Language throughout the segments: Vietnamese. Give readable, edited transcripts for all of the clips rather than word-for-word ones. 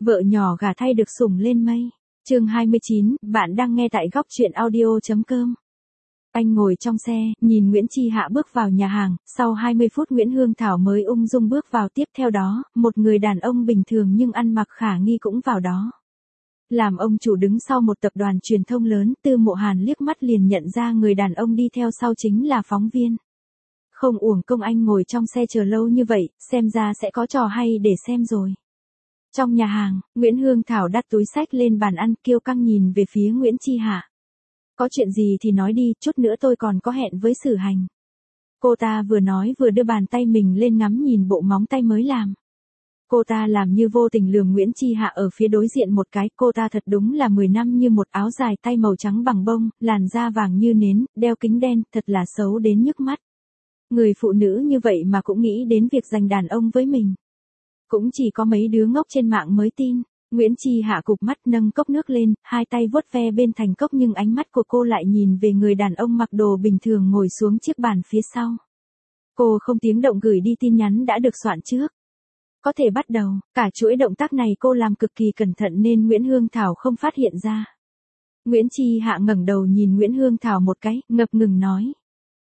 Vợ nhỏ gả thay được sủng lên mây. Chương 29, bạn đang nghe tại góc truyện audio.com. Anh ngồi trong xe, nhìn Nguyễn Chi Hạ bước vào nhà hàng, sau 20 phút Nguyễn Hương Thảo mới ung dung bước vào, tiếp theo đó, một người đàn ông bình thường nhưng ăn mặc khả nghi cũng vào đó. Làm ông chủ đứng sau một tập đoàn truyền thông lớn, Tư Mộ Hàn liếc mắt liền nhận ra người đàn ông đi theo sau chính là phóng viên. Không uổng công anh ngồi trong xe chờ lâu như vậy, xem ra sẽ có trò hay để xem rồi. Trong nhà hàng, Nguyễn Hương Thảo đặt túi xách lên bàn ăn, kiêu căng nhìn về phía Nguyễn Chi Hạ. Có chuyện gì thì nói đi, chút nữa tôi còn có hẹn với Sử Hành. Cô ta vừa nói vừa đưa bàn tay mình lên ngắm nhìn bộ móng tay mới làm. Cô ta làm như vô tình lườm Nguyễn Chi Hạ ở phía đối diện một cái, cô ta thật đúng là 10 năm như một, áo dài tay màu trắng bằng bông, làn da vàng như nến, đeo kính đen, thật là xấu đến nhức mắt. Người phụ nữ như vậy mà cũng nghĩ đến việc giành đàn ông với mình. Cũng chỉ có mấy đứa ngốc trên mạng mới tin. Nguyễn Chi Hạ cụp mắt nâng cốc nước lên, hai tay vuốt ve bên thành cốc nhưng ánh mắt của cô lại nhìn về người đàn ông mặc đồ bình thường ngồi xuống chiếc bàn phía sau. Cô không tiếng động gửi đi tin nhắn đã được soạn trước. Có thể bắt đầu, cả chuỗi động tác này cô làm cực kỳ cẩn thận nên Nguyễn Hương Thảo không phát hiện ra. Nguyễn Chi Hạ ngẩng đầu nhìn Nguyễn Hương Thảo một cái, ngập ngừng nói.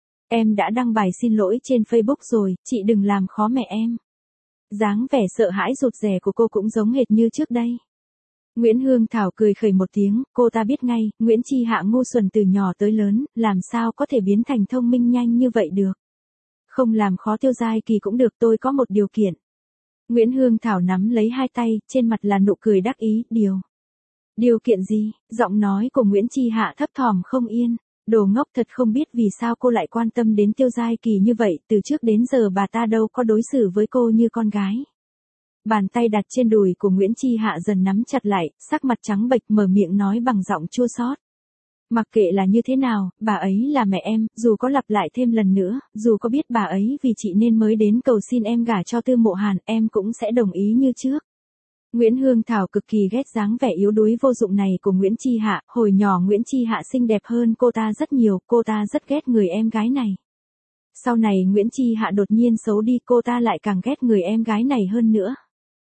Em đã đăng bài xin lỗi trên Facebook rồi, chị đừng làm khó mẹ em. Dáng vẻ sợ hãi rụt rè của cô cũng giống hệt như trước đây. Nguyễn Hương Thảo cười khẩy một tiếng, cô ta biết ngay, Nguyễn Chi Hạ ngu xuẩn từ nhỏ tới lớn, làm sao có thể biến thành thông minh nhanh như vậy được. Không làm khó Tiêu Giai Kỳ cũng được, tôi có một điều kiện. Nguyễn Hương Thảo nắm lấy hai tay, trên mặt là nụ cười đắc ý, Điều kiện gì? Giọng nói của Nguyễn Chi Hạ thấp thỏm không yên. Đồ ngốc thật, không biết vì sao cô lại quan tâm đến Tiêu Giai Kỳ như vậy, từ trước đến giờ bà ta đâu có đối xử với cô như con gái. Bàn tay đặt trên đùi của Nguyễn Chi Hạ dần nắm chặt lại, sắc mặt trắng bệch mở miệng nói bằng giọng chua xót. Mặc kệ là như thế nào, bà ấy là mẹ em, dù có lặp lại thêm lần nữa, dù có biết bà ấy vì chị nên mới đến cầu xin em gả cho Tư Mộ Hàn, em cũng sẽ đồng ý như trước. Nguyễn Hương Thảo cực kỳ ghét dáng vẻ yếu đuối vô dụng này của Nguyễn Chi Hạ, hồi nhỏ Nguyễn Chi Hạ xinh đẹp hơn cô ta rất nhiều, cô ta rất ghét người em gái này. Sau này Nguyễn Chi Hạ đột nhiên xấu đi, cô ta lại càng ghét người em gái này hơn nữa.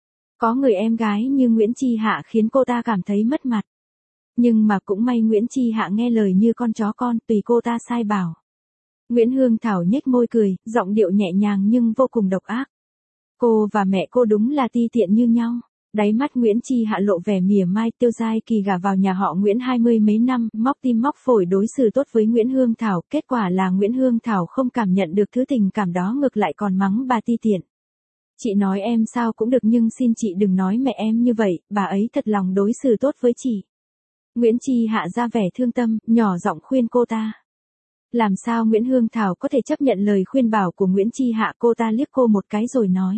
Có người em gái như Nguyễn Chi Hạ khiến cô ta cảm thấy mất mặt. Nhưng mà cũng may Nguyễn Chi Hạ nghe lời như con chó con, tùy cô ta sai bảo. Nguyễn Hương Thảo nhếch môi cười, giọng điệu nhẹ nhàng nhưng vô cùng độc ác. Cô và mẹ cô đúng là ti tiện như nhau. Đáy mắt Nguyễn Chi Hạ lộ vẻ mỉa mai. Tiêu Giai Kỳ gả vào nhà họ Nguyễn 20 mấy năm, móc tim móc phổi đối xử tốt với Nguyễn Hương Thảo, kết quả là Nguyễn Hương Thảo không cảm nhận được thứ tình cảm đó, ngược lại còn mắng bà ti tiện. Chị nói em sao cũng được nhưng xin chị đừng nói mẹ em như vậy, bà ấy thật lòng đối xử tốt với chị. Nguyễn Chi Hạ ra vẻ thương tâm, nhỏ giọng khuyên cô ta. Làm sao Nguyễn Hương Thảo có thể chấp nhận lời khuyên bảo của Nguyễn Chi Hạ, cô ta liếc cô một cái rồi nói.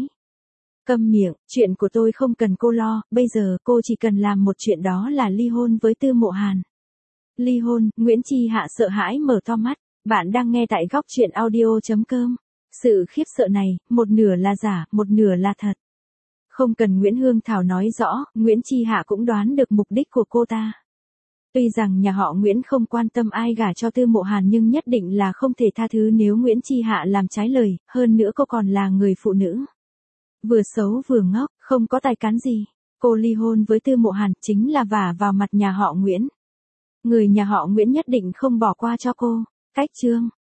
Câm miệng, chuyện của tôi không cần cô lo, bây giờ cô chỉ cần làm một chuyện, đó là ly hôn với Tư Mộ Hàn. Ly hôn? Nguyễn Chi Hạ sợ hãi mở to mắt. Bạn đang nghe tại góc truyện audio.com. Sự khiếp sợ này, một nửa là giả, một nửa là thật. Không cần Nguyễn Hương Thảo nói rõ, Nguyễn Chi Hạ cũng đoán được mục đích của cô ta. Tuy rằng nhà họ Nguyễn không quan tâm ai gả cho Tư Mộ Hàn nhưng nhất định là không thể tha thứ nếu Nguyễn Chi Hạ làm trái lời, hơn nữa cô còn là người phụ nữ. Vừa xấu vừa ngốc, không có tài cán gì. Cô ly hôn với Tư Mộ Hàn chính là vả vào mặt nhà họ Nguyễn. Người nhà họ Nguyễn nhất định không bỏ qua cho cô. Cách chương.